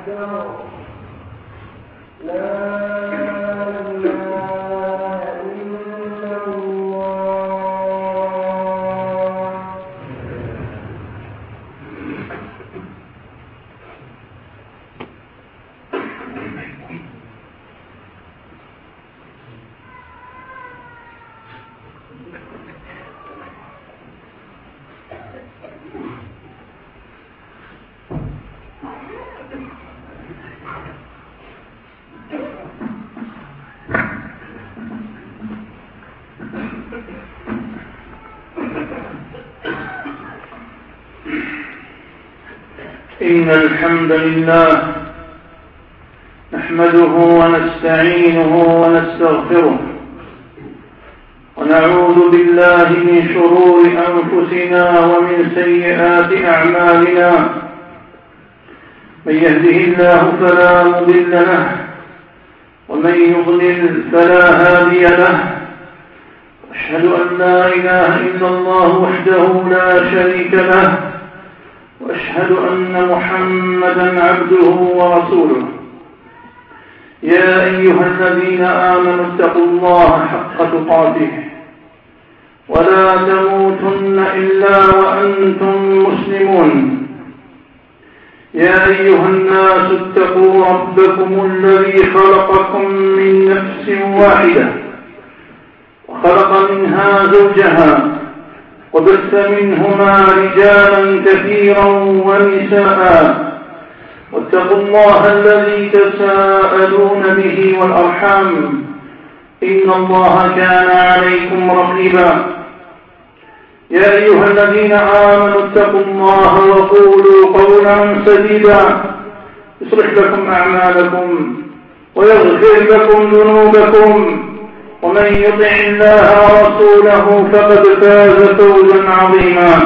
إن الحمد لله نحمده ونستعينه ونستغفره ونعوذ بالله من شرور أنفسنا ومن سيئات أعمالنا. من يهده الله فلا مضل له ومن يضلل فلا هادي له. أشهد أن لا إله إلا الله وحده لا شريك له وأشهد أن محمدا عبده ورسوله. يا أيها الذين آمنوا اتقوا الله حق تقاته ولا تموتن إلا وأنتم مسلمون. يا أيها الناس اتقوا ربكم الذي خلقكم من نفس واحدة وخلق منها زوجها وبث منهما رجالا كثيرا ونساء. واتقوا الله الذي تساءلون به والأرحام إن الله كان عليكم رقيبا. يا أيها الذين آمنوا اتقوا الله وقولوا قولا سديدا يصلح لكم أعمالكم ويغفر لكم ذنوبكم ومن يطع الله ورسوله فقد فاز فوزا عظيما.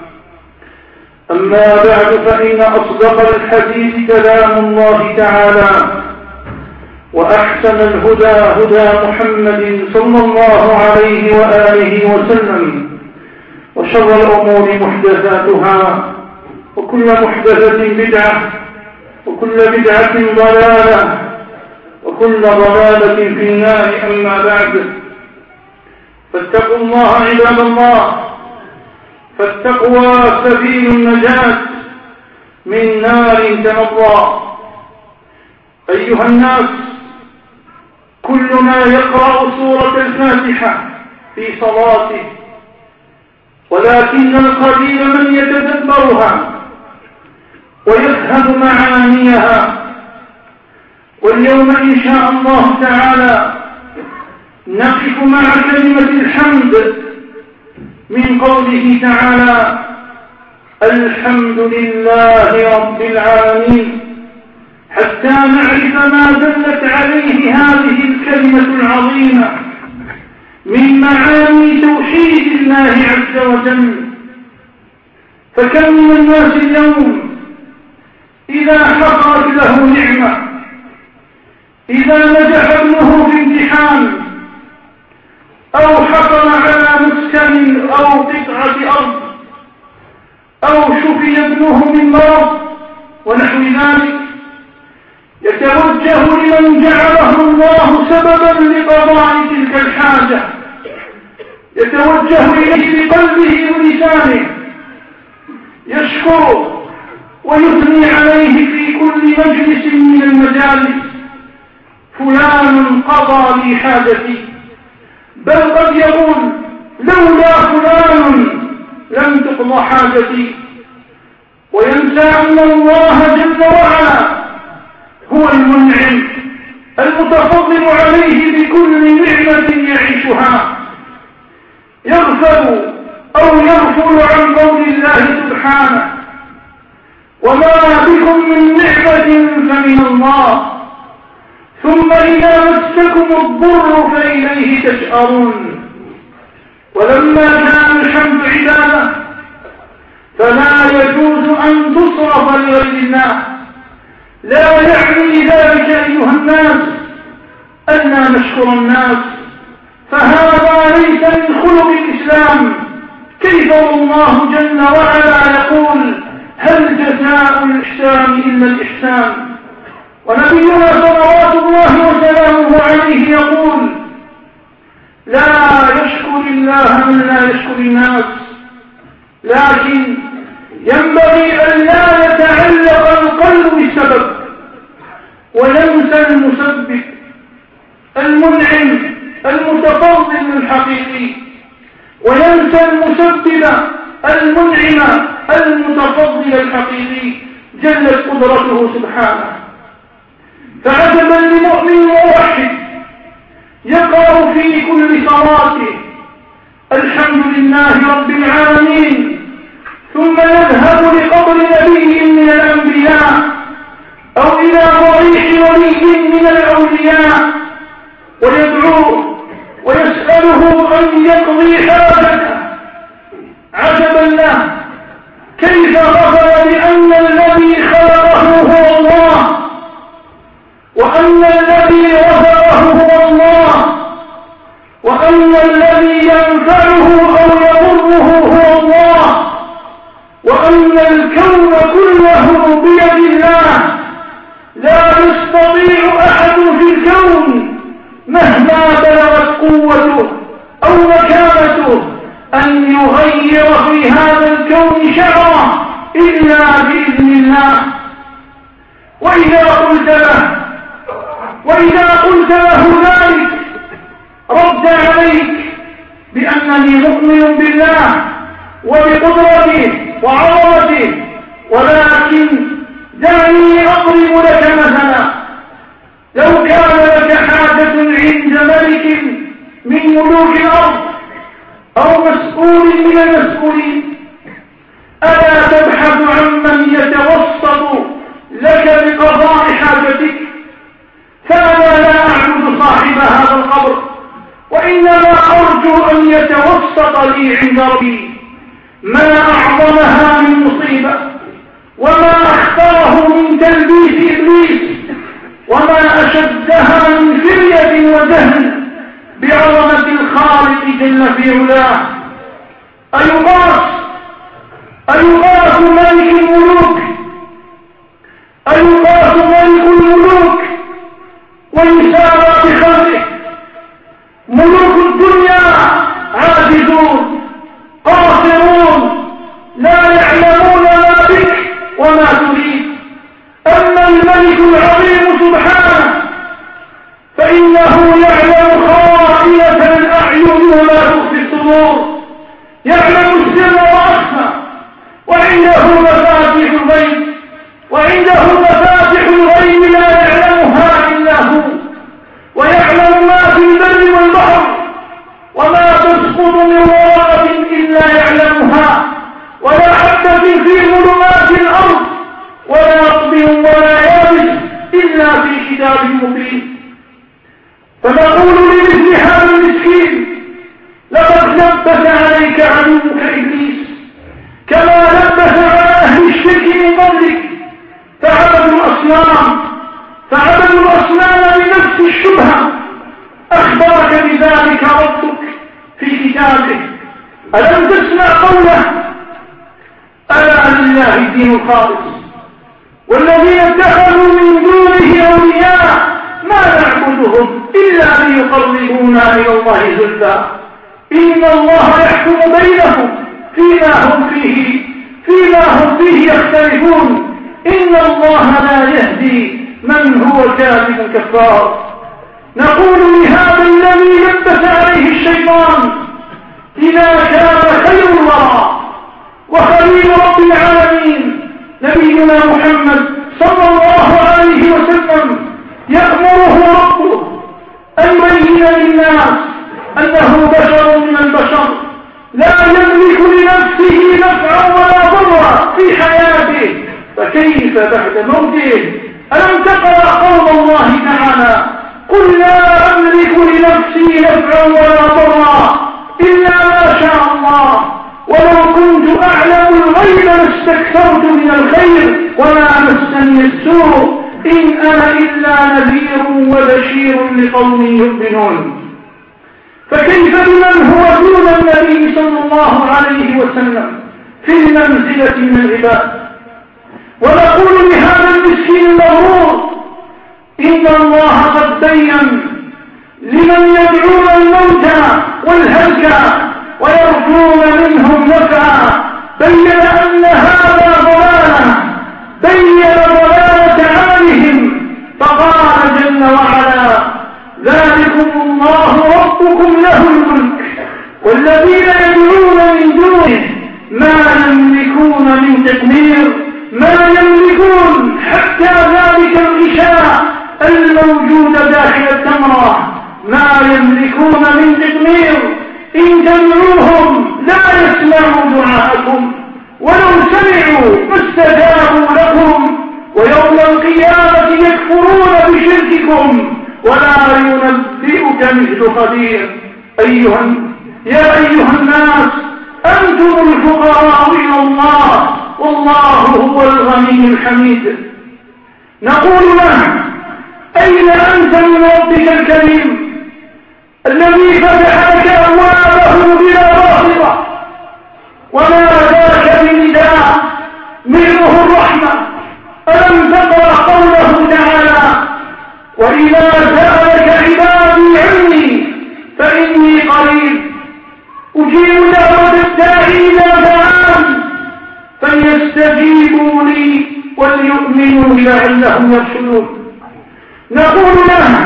أما بعد فإن أصدق الحديث كلام الله تعالى وأحسن الهدى هدى محمد صلى الله عليه وآله وسلم وشر الأمور محدثاتها وكل محدثة بدعة وكل بدعة ضلالة وكل ضلالة في النار. أما بعد فاتقوا الله عباد الله، فالتقوى سبيل النجاة من نار تنضى. أيها الناس، كلنا يقرأ سورة الفاتحة في صلاته، ولكن القليل من يتدبرها ويفهم معانيها. واليوم إن شاء الله تعالى نقف مع كلمة الحمد من قوله تعالى: الحمد لله رب العالمين، حتى نعرف ما دلت عليه هذه الكلمة العظيمة من معاني توحيد الله عز وجل. فكم من الناس اليوم إذا حصلت له نعمة، إذا نجح ابنه في امتحان أو حصل على مسكن أو قطعة أرض أو شفي ابنه من مرض ونحو ذلك، يتوجه لمن جعله الله سببا لقضاء تلك الحاجة، يتوجه إليه بقلبه ولسانه، يشكره ويثني عليه في كل مجلس من المجالس: فلان قضى لي حاجتي. بل قد يقول: لولا فلان لم تقضى حاجتي. وينسى أن الله جل وعلا هو المنعم المتفضل عليه بكل نعمة يعيشها. يغفل عن قول الله سبحانه: وما بكم من نعمة فمن الله، ثم إذا مسكم الضر فإليه تشأرون. ولما كان الحمد عبادة فلا يجوز أن تصرف لغير الله. لا يعني ذلك أيها الناس أننا نشكر الناس، فهذا ليس من خلق الإسلام. كيف والله جل وعلا يقول: هل جزاء الإحسان إلا الإحسان؟ ونبينا صلوات الله وسلامه عليه يقول: لا يشكر الله من لا يشكر الناس، لكن ينبغي أن لا يتعلق القلب بالسبب وينسى المسبب المنعم المتفضل الحقيقي، وينسى المسبب المنعم المتفضل الحقيقي جلت قدرته سبحانه. فعجبا لمؤمن موحد يقرأ في كل صلاته الحمد لله رب العالمين، ثم يذهب لقبر نبي من الأنبياء أو إلى ضريح ولي من الأولياء ويدعوه ويسأله أن يقضي حاجته. عجبا له كيف غفل بأن الذي خلقه هو الله، وأن الذي رزقه هو الله، وأن الذي ينفعه أو يضره هو الله، وأن الكون كله بيد الله، لا يستطيع أحد في الكون مهما بلغت قوته أو مكانته أن يغير في هذا الكون شعرا إلا بإذن الله. وإذا قلت له ذلك رد عليك بأنني مؤمن بالله وبقدرته وعظمته، ولكن دعني أضرب لك مثلا: لو كان لك حاجة عند ملك من ملوك الأرض أو مسؤول من المسؤولين، ألا تبحث عن من يتوسط لك بقضاء حاجتك؟ فأنا لا أعبد صاحب هذا القبر، وإنما أرجو أن يتوسط لي عند ربي. ما أعظمها من مصيبة، وما أخطره من تلبيس إبليس، وما أشدها من فرية وجهل بعظمة الخالق جل في علاه. أيغاث ملك الملوك، أيغاث ملك الملوك ويسارى بخلقه؟ ملوك الدنيا عاجزون قاصرون لا يعلمون ما بك وما تريد. أما الملك العظيم سبحانه فإنه يعلم خائنة الأعين وما تخفي الصدور، يعلم السر وأخفى، وعنده مفاتيح الغيب، وعنده مفاتيح الغيب لا يعلمها إلا هو، ويعلم ما في البر والبحر، وما تسقط من ورقة إلا يعلمها، ولا حبة في ظلمات الأرض، ولا رطب ولا يابس إلا في كتاب مبين. فنقول لمثل هذا المسكين: لقد لبس عليك عدوك إبليس كما لبس على أهل الشرك من قبلك، فعبدوا الأصنام بنفس الشبهة. أخبرك بذلك ربك في كتابه. ألم تسمع قوله: ألا لله الدين الخالص، والذين اتخذوا من دونه أولياء ما نعبدهم إلا ليقربونا إلى الله زلفى، إن الله يحكم بينهم فيما هم فيه يختلفون، إن الله لا يهدي من هو كاذب كفار. نقول لهذا الذي لبس عليه الشيطان: إذا كان خير الورى وخليل رب العالمين نبينا محمد صلى الله عليه وسلم يأمره ربه أن يبين للناس أنه بشر من البشر لا يملك لنفسه نفعا ولا ضرا في حياته، فكيف بعد موته؟ ألم تقرأ قول الله تعالى: قل لا أملك لنفسي نفعا ولا ضرا إلا ما شاء الله، ولو كنت أعلم الغيب لاستكثرت من الخير ولا مسني السوء، إن أنا إلا نذير وبشير لقوم يؤمنون. فكيف بمن هو دون النبي صلى الله عليه وسلم في المنزلة من العباد؟ ونقول لهذا المسكين المغرور: إن الله قد بين لمن يدعون الموتى والهلكى ويرجون منهم نفعا بين أن هذا ضلالة، بين ضلالة عالهم، فقال جل وعلا: ذلكم الله ربكم له الملك والذين يدعون من دونه ما يملكون من تدمير، ما يملكون حتى ذلك الغشاء الموجود داخل التمرة ما يملكون من تدمير. إن تدعوهم لا يسمعوا دعاءكم ولو سمعوا ما استجابوا لكم ويوم القيامة يكفرون بشرككم ولا ينبئك مثل خبير. يا أيها الناس أنتم الفقراء إلى الله والله هو الغني الحميد. نقول له: أين أنت من ربك الكريم الذي فتح لك أبوابه بلا رافضة وناداك بنداء منه الرحمة؟ ألم تقرأ قوله تعالى: وإذا سألك عبادي عني فإني قريب أجيب دعوة الداعي إذا دعان فليستجيبوا لي وليؤمنوا لعلهم يرشدون. نقول له: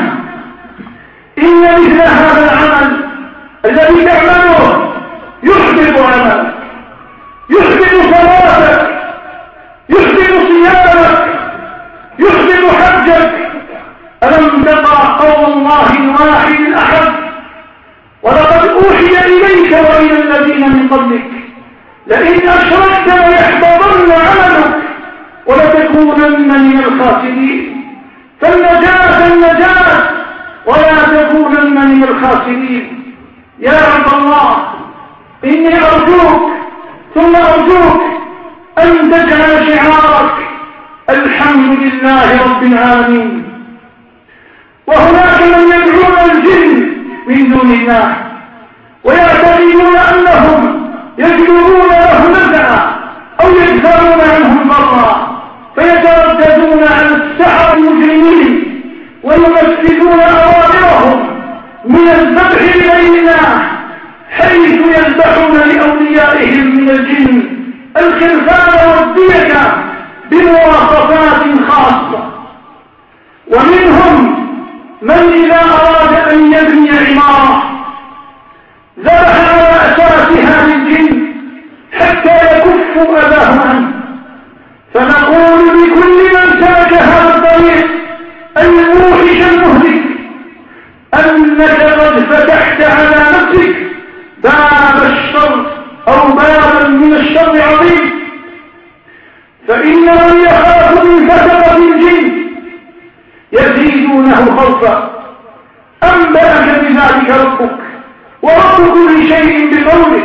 إن مثل هذا العمل الذي تعمله يحبط عملك، يحبط صلاتك، يحبط صيامك، يحبط حجك. ألم تقرأ قول الله الواحد الأحد: ولقد أوحي إليك وإلى الذين من قبلك لئن أشركت ليحبطن عملك ولتكونن من الخاسرين. فالنجاة ولا تكونن من الخاسرين. يا عبد الله، إني أرجوك ثم أرجوك أن تجعل شعارك الحمد لله رب العالمين. وهناك من يدعون الجن من دون الله ويعتقدون أنهم يجلبون له نفعا أو يدفعون عنهم ضرا، فيترددون على السحر المجرمين ويمثلون أوامرهم من الذبح لغير الله، حيث يذبحون لأوليائهم من الجن الخلفان والديكة بمواصفات خاصة. ومنهم من إذا أراد أن يبني عمارة ذبح على أساسها للجن حتى يكفوا أذاه عنه. فنقول لكل من سلك هذا الطريق الموحش المهلك أنك قد فتحت على نفسك باب الشر أو بابا من الشر عظيم. فإن من يخاف من فترة الجن يزيدونه خوفا. أنبأك بذلك ربك ورب كل شيء بقوله: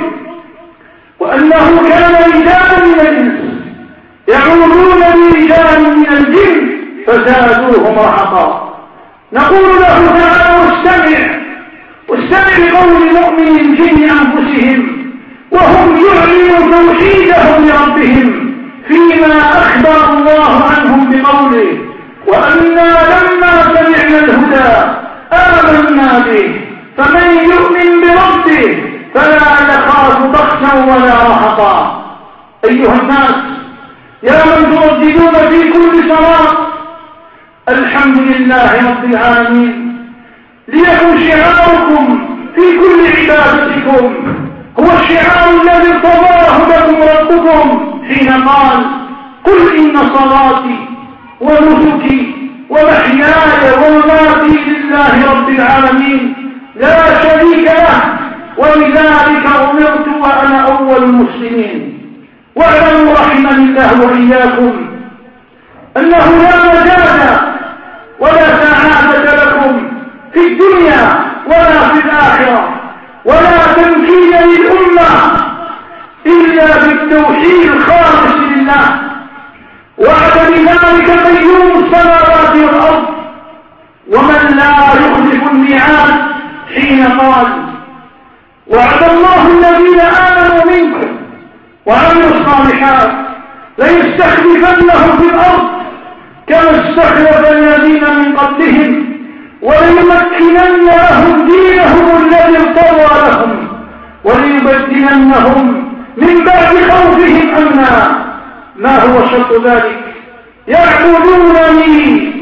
وأنه كان رجال من الإنس يعودون برجال من الجن فزادوهم رهقا. نقول له تعالى: واستمع لقول مؤمن الجن أنفسهم وهم يعلنوا توحيدهم لربهم فيما أخبر الله عنهم بقوله: وأنا لما سمعنا الهدى آمنا به فمن يؤمن بربه فلا يخاف بخسا ولا رهقا. أيها الناس، يا من ترددون في كل صلاة الحمد لله رب العالمين، ليكن شعاركم في كل عبادتكم هو الشعار الذي ارتضاه لكم ربكم حين قال: قل إن صلاتي ونسكي ومحياي ومماتي لله رب العالمين لا شريك له ولذلك أمرت وأنا أول المسلمين. واعلموا رحمني الله وإياكم أنه لا نجاة ولا سعادة لكم في الدنيا ولا في الآخرة ولا تمكين للأمة إلا بالتوحيد الخالص لله. وعد بذلك قيوم السماوات والأرض ومن لا يخلف الميعاد حين قال: وعد الله الذين آمنوا منكم وعملوا الصالحات ليستخلفنهم في الأرض كما استخلف الذين من قبلهم ربهم وليمكنن لهم دينهم الذي ارتضى لهم وليبدلنهم من بعد خوفهم أمنا. ما هو شرط ذلك؟ يعبدونني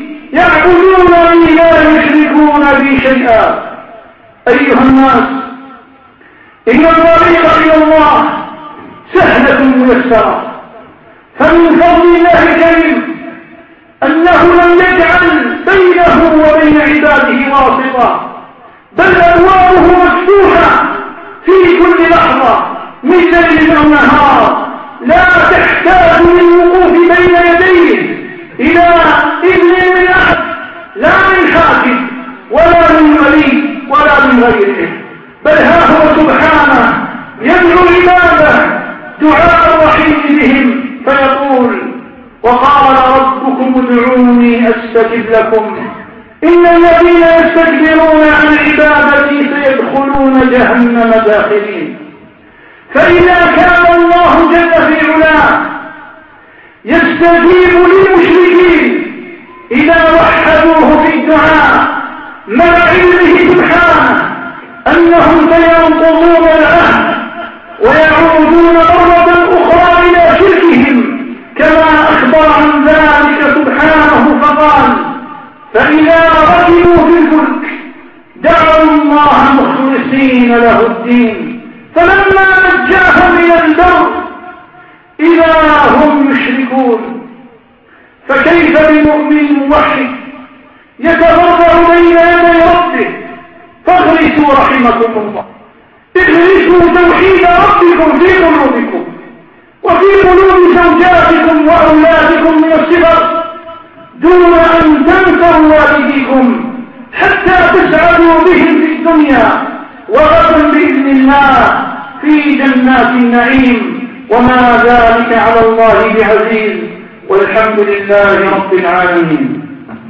لا يشركون بي شيئا. أيها الناس، إن الطريق إلى الله سهلة ميسرة، فمن فضل الله الكريم أنه لم يجعل بينه وبين عباده واسطة، بل أبوابه مفتوحة في كل لحظة من ليل أو نهار، لا تحتاج للوقوف بين يديه إلى إذن من أحد، لا من حاكم ولا من ولي ولا من غيره، بل ها هو سبحانه يدعو عباده دعاء الرحيم بهم فيقول: وقال ربكم ادعوني أستجب لكم إن الذين يستكبرون عن عبادتي سيدخلون جهنم داخلين. فإذا كان الله جل في علاه يستجيب للمشركين إذا وحدوه في الدعاء مع علمه سبحانه أنهم سينقضون العهد ويعودون مرة أخرى إلى شركهم كما أخبر عن ذلك سبحانه فقال: فإذا ركبوا في الفلك دعوا الله مخلصين له الدين فلما نجاهم إلى البر إذا هم يشركون. فكيف بمؤمن موحد يتضرع بين يدي ربه؟ فاغرسوا رحمكم الله، اغرسوا توحيد ربكم في قلوبكم وفي قلوب زوجاتكم وأولادكم من الصغر دون أن تنسوا والديكم حتى تسعدوا بهم في الدنيا وغدا بإذن الله في جنات النعيم، وما ذلك على الله بعزيز، والحمد لله رب العالمين.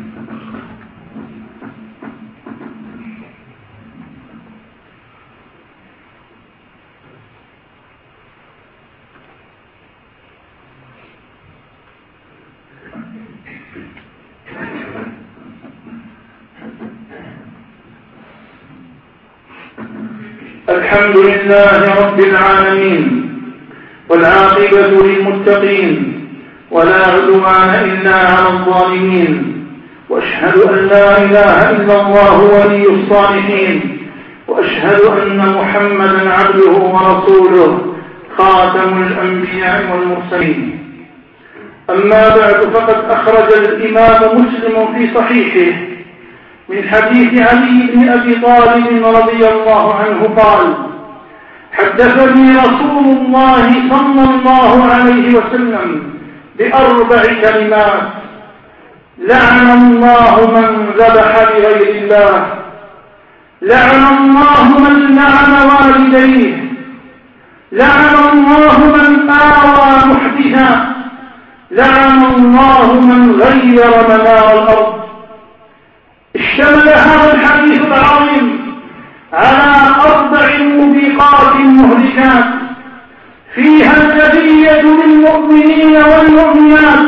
الحمد لله رب العالمين، والعاقبة للمتقين، ولا عدوان إلا على الظالمين، وأشهد أن لا إله إلا الله ولي الصالحين، وأشهد أن محمدا عبده ورسوله خاتم الأنبياء والمرسلين. أما بعد، فقد أخرج الإمام مسلم في صحيحه من حديث علي بن أبي طالب رضي الله عنه قال: حدثني رسول الله صلى الله عليه وسلم بأربع كلمات: لعن الله من ذبح لغير الله، لعن الله من لعن والديه، لعن الله من آوى محدثا، لعن الله من غير منار الأرض. اشتمل هذا الحديث العظيم على 4 موبقات مهلكات فيها الأذية للمؤمنين والمؤمنات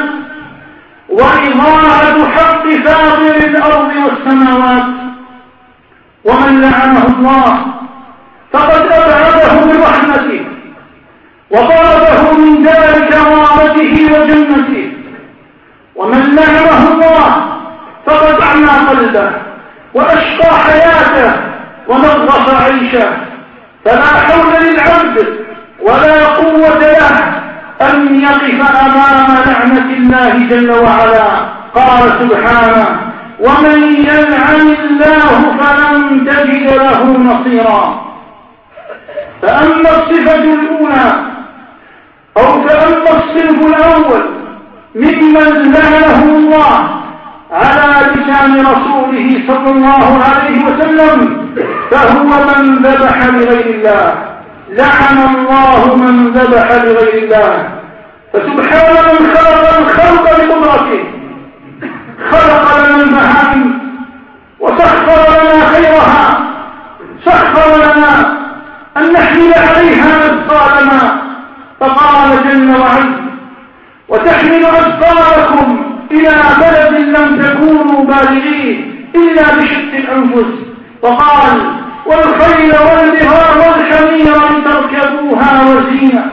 وإضاعة حق فاطر الأرض والسماوات. ومن لعنه الله فقد أبعده من رحمته وطرده من دار كرامته وجنته، ومن لعنه الله فقد أعمى قلبه وأشقى حياته ونغص عيشه، فلا حول للعبد ولا قوة له أن يقف أمام لعنة الله جل وعلا. قال سبحانه: ومن يلعن الله فلن تجد له نصيرا. فأما الصفة الأولى أو فأما الصنف الأول ممن لعنه الله على لسان رسوله صلى الله عليه وسلم فهو من ذبح لغير الله. لعن الله من ذبح لغير الله. فسبحان من خلق الخلق بقدرته، خلق لنا المهام وسخر لنا خيرها، سخر لنا أن نحمل عليها أثقالنا، فقال جل وعلا: وتحمل أثقالكم إلى بلد لم تكونوا بالغيه إلا بشق الأنفس. وقال: والخيل والبغال والحمير لتركبوها وزينة.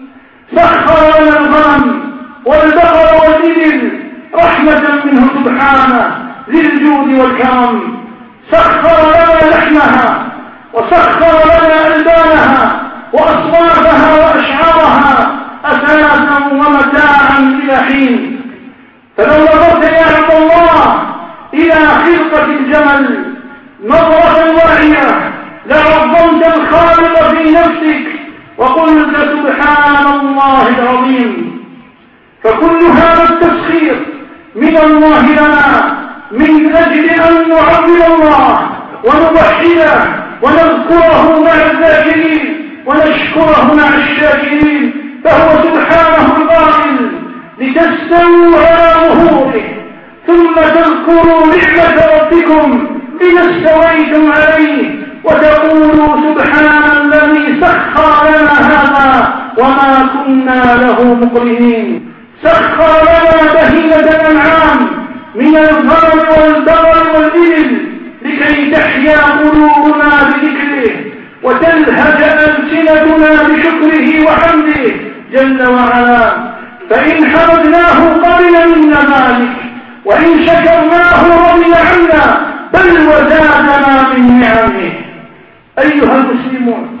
سخر لنا الغنم والبقر والإبل رحمة منه سبحانه ذي الجود والكرم. سخر لنا لحمها وسخر لنا ألبانها وأصوافها وأشعارها أساسا ومتاعا إلى حين. فلو نظرت يا عبد الله إلى خلقة الجمل نظرة واعية لعظمت الخالق في نفسك وقلت سبحان الله العظيم. فكل هذا التسخير من الله لنا من أجل أن نعظم الله ونوحده ونذكره مع الذاكرين ونشكره مع الشاكرين. فهو سبحانه القائل: لتستووا على ظهوره ثم تذكروا نعمة ربكم إذا استويتم عليه وتقولوا سبحان الذي سخر لنا هذا وما كنا له مقرنين. سخر لنا بهيمة الأنعام من الغنم والبقر والإبل لكي تحيا قلوبنا بذكره وتلهج ألسنتنا بشكره وحمده جل وعلا. فإن حمدناه قبل منا ذلك وإن شكرناه رضي عنا بل وزادنا من نعمه. أيها المسلمون،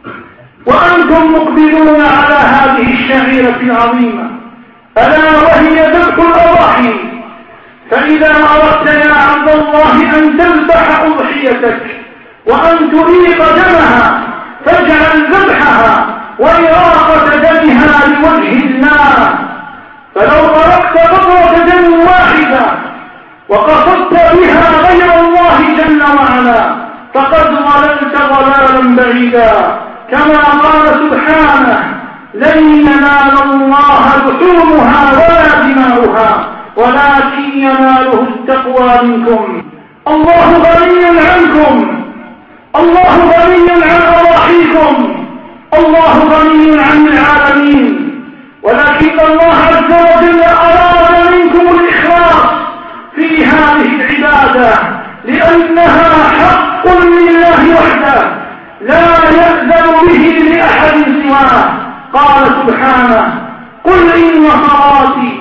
وأنتم مقبلون على هذه الشعيرة العظيمة ألا وهي ذبح الأضاحي. فإذا أردت يا عبد الله أن تذبح أضحيتك وأن تريق دمها فاجعل ذبحها وإراقة دمها لوجه الله. فلو تركت قطرة دم واحدة وقصدت بها غير الله جل وعلا فقد ضللت ضلالا بعيدا. كما قال سبحانه: لن ينال الله لحومها ولا دماؤها ولكن يناله التقوى منكم. الله غني عنكم، الله غني عن أضاحيكم، الله غني عن العالمين، ولكن الله عز وجل أراد منكم الإخلاص في هذه العبادة لأنها حق لله وحده لا يأذن به لأحد سواه. قال سبحانه: قل إن صلاتي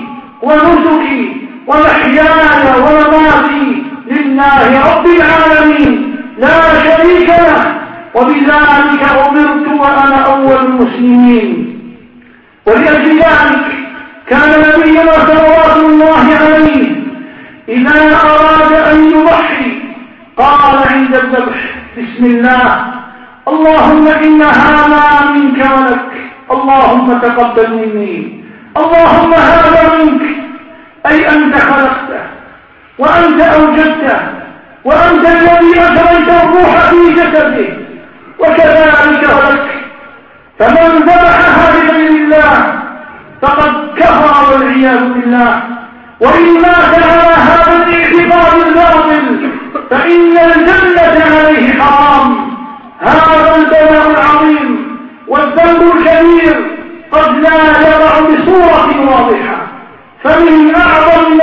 ونسكي ومحياي ومماتي لله رب العالمين لا شريك له وبذلك أمرت وأنا أول المسلمين. ولأجل ذلك كان نبينا صلوات الله عليه إذا أراد أن يضحي قال عند الذبح: بسم الله، اللهم إن هذا منك ولك، اللهم تقبل مني، اللهم هذا منك، أي أنت خلقته وأنت أوجدته وأنت الذي أجريت الروح في جسده، وكذلك لك. فمن ذبحها لغير الله فقد كفر والعياذ بالله. وإن مات على هذا الاعتقاد الباطل فإن الجنة عليه حرام. هذا البلاء العظيم والذنب الكبير قد لا يضع بصورة واضحة. فمن أعظم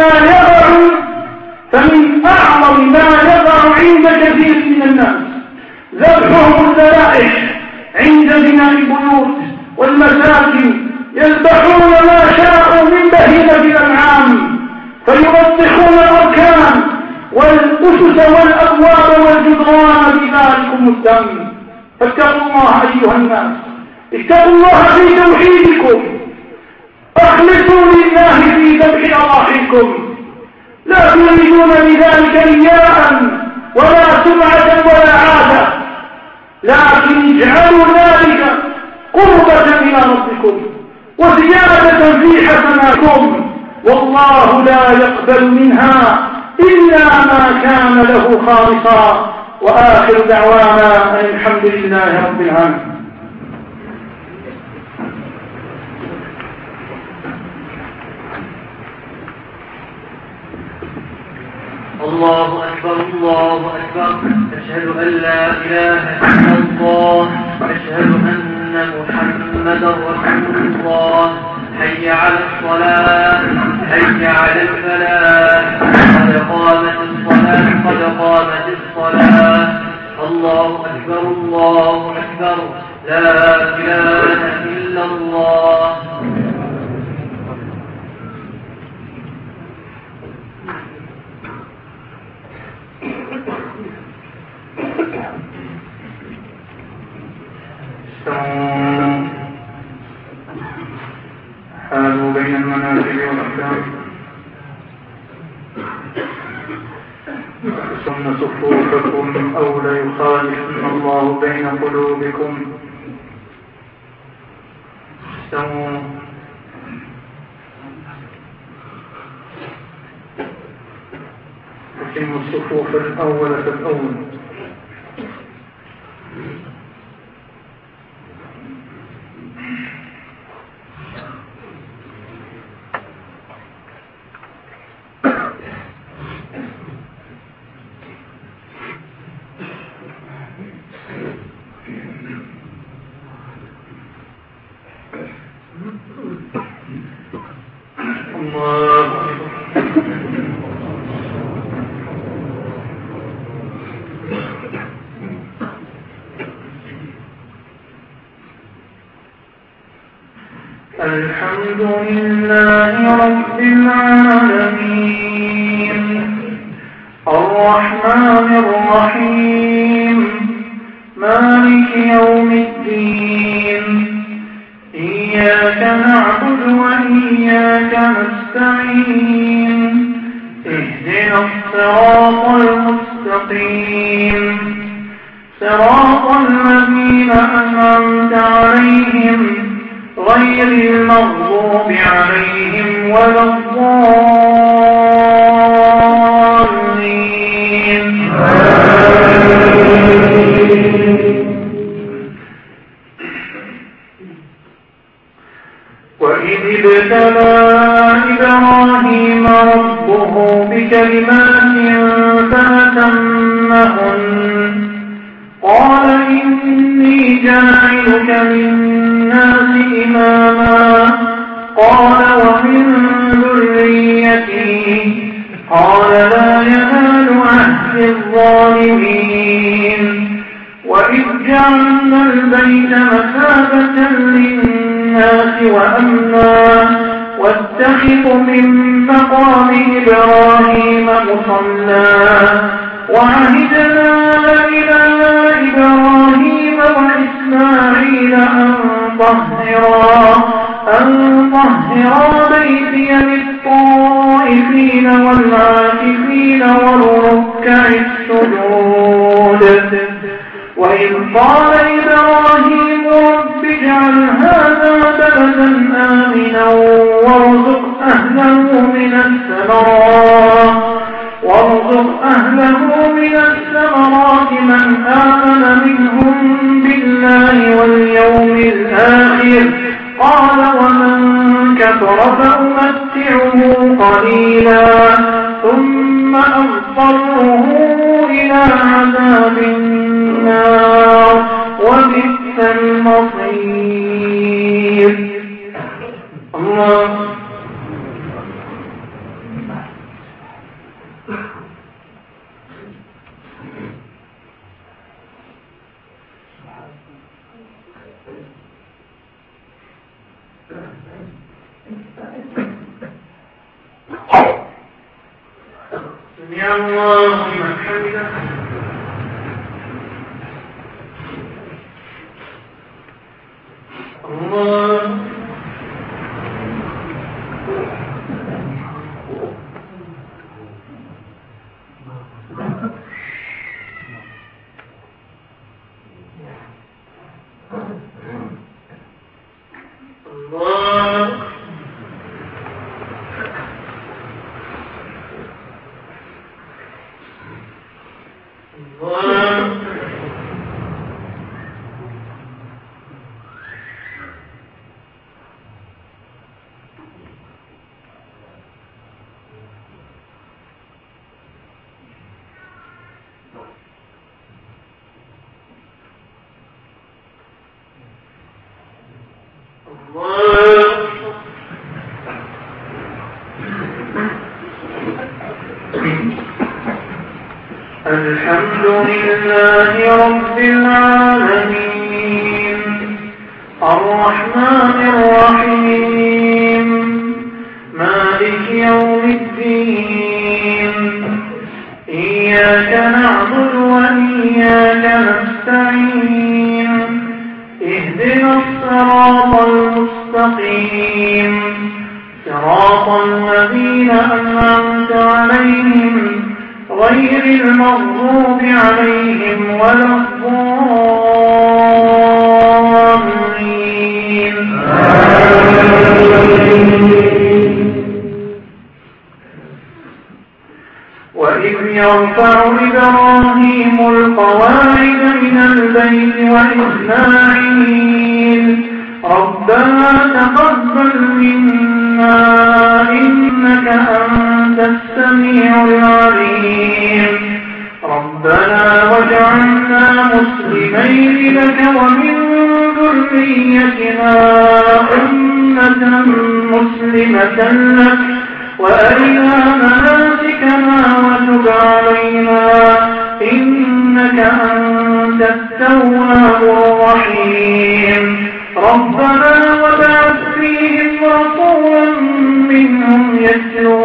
ما يضع عند كثير من الناس ذبحهم الذبائح عند بناء البيوت والمساكن. يذبحون ما شاءوا من بهيمة الأنعام فيوضحون الأركان والأسس والأبواب والجدران بذلكم الدم. فاتقوا الله أيها الناس، اتقوا الله في توحيدكم، اخلصوا لله في ذبح أضاحيكم، لا تريدون بذلك رياء ولا سمعة ولا عادة، لكن اجعلوا ذلك قربة إلى ربكم وزيادة في حسناتكم، والله لا يقبل منها إلا ما كان له خالصا. وآخر دعوانا أن الحمد لله رب العالمين. الله أكبر الله أكبر. أشهد أن لا إله إلا الله، أشهد أن محمدا رسول الله. حي على الصلاة، حي على الفلاح، قد قامت الصلاة، قد قامت حالوا بين المنازل والأحكام ثم صفوفكم أو ليخالفن الله بين قلوبكم استووا أتموا الصفوف الأول فالأول الحمد لله رب العالمين الرحمن الرحيم مالك يوم الدين إياك نعبد وإياك نستعين اهدنا الصراط المستقيم صراط الذين أنعمت عليهم غير المغضوب عليهم ولا الضالين وإذ ابتلى إبراهيم ربه بكلمات فأتمهن قال إني جاعلك للناس إماما قال ومن ذريتي قال لا ينال عهد الظالمين وإذ جعلنا البيت مثابة للناس وأمنا واتخذوا من مقام إبراهيم مصلى وعهدنا إلى إبراهيم وإسماعيل أن طهرا بيتي للطائفين والعاكفين والركع السجود وإذ قال إبراهيم رب اجعل هذا بلدا آمنا وارزق أهله من الثمرات من آمن منهم بالله واليوم الآخر قال ومن كفر فأمتعه قليلا ثم أضطره إلى عذاب النار وبئس المصير. الله سمع الله لمن حمده. الله الحمد لله رب العالمين الرحمن الرحيم مالك يوم الدين إياك إياك نعبد وإياك نستعين اهدنا الصراط المستقيم صراط الذين أنعمت عليهم غير المغضوب عليهم ولا الضالين. وإذ يرفع إبراهيم القواعد من البيت وإسماعيل ربنا تقبل منا إنك أنت السميع العليم ربنا واجعلنا مسلمين لك ومن ذريتنا أمة مسلمة لك وأرنا مناسكنا وتب علينا إنك أنت التواب الرحيم ربنا وابعث فيهم رسولا منهم يتلو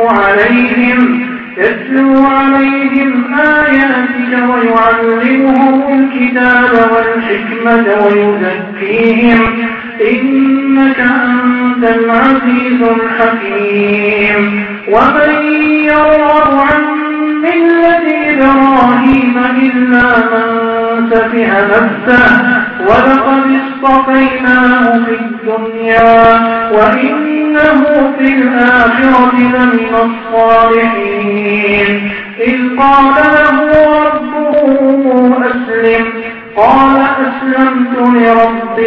عليهم آياتك ويعلمهم الكتاب والحكمة ويزكيهم إنك أنت العزيز الحكيم ومن يرغب عن ملة إبراهيم إلا من سفه نفسه ولقد اصطفيناه في الدنيا وإنه في الآخرة لمن الصالحين إذ قال له ربه أسلم قال أسلمت لرب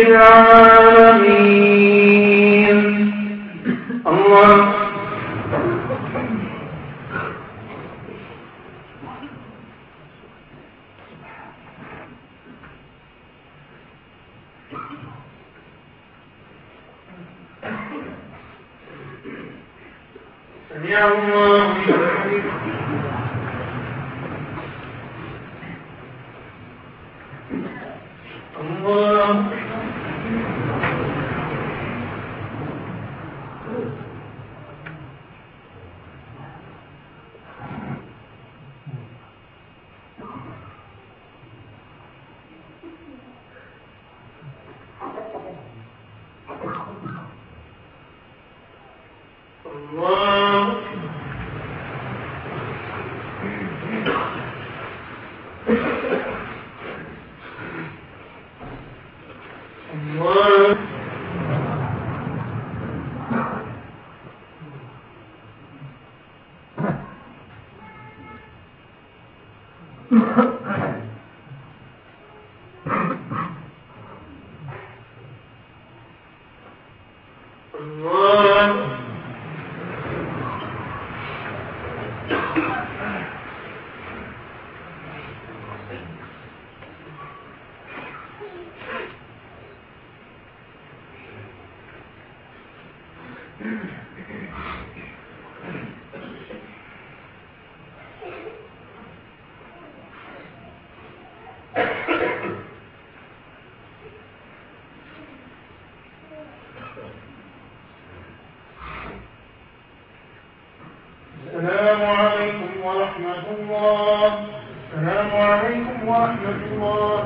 العالمين. الله سمع الله الله السلام عليكم ورحمة الله. السلام عليكم ورحمة الله.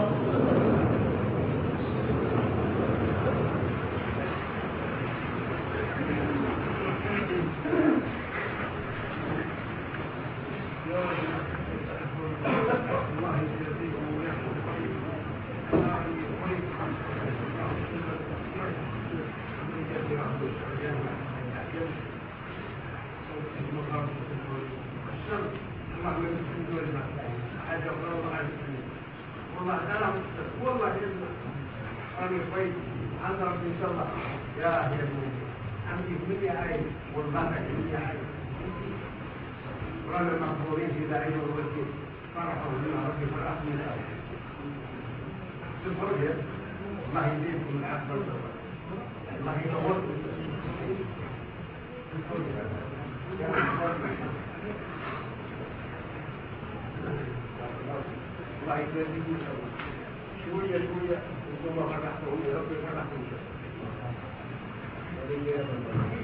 شوية ثم فتحته ربي فتحته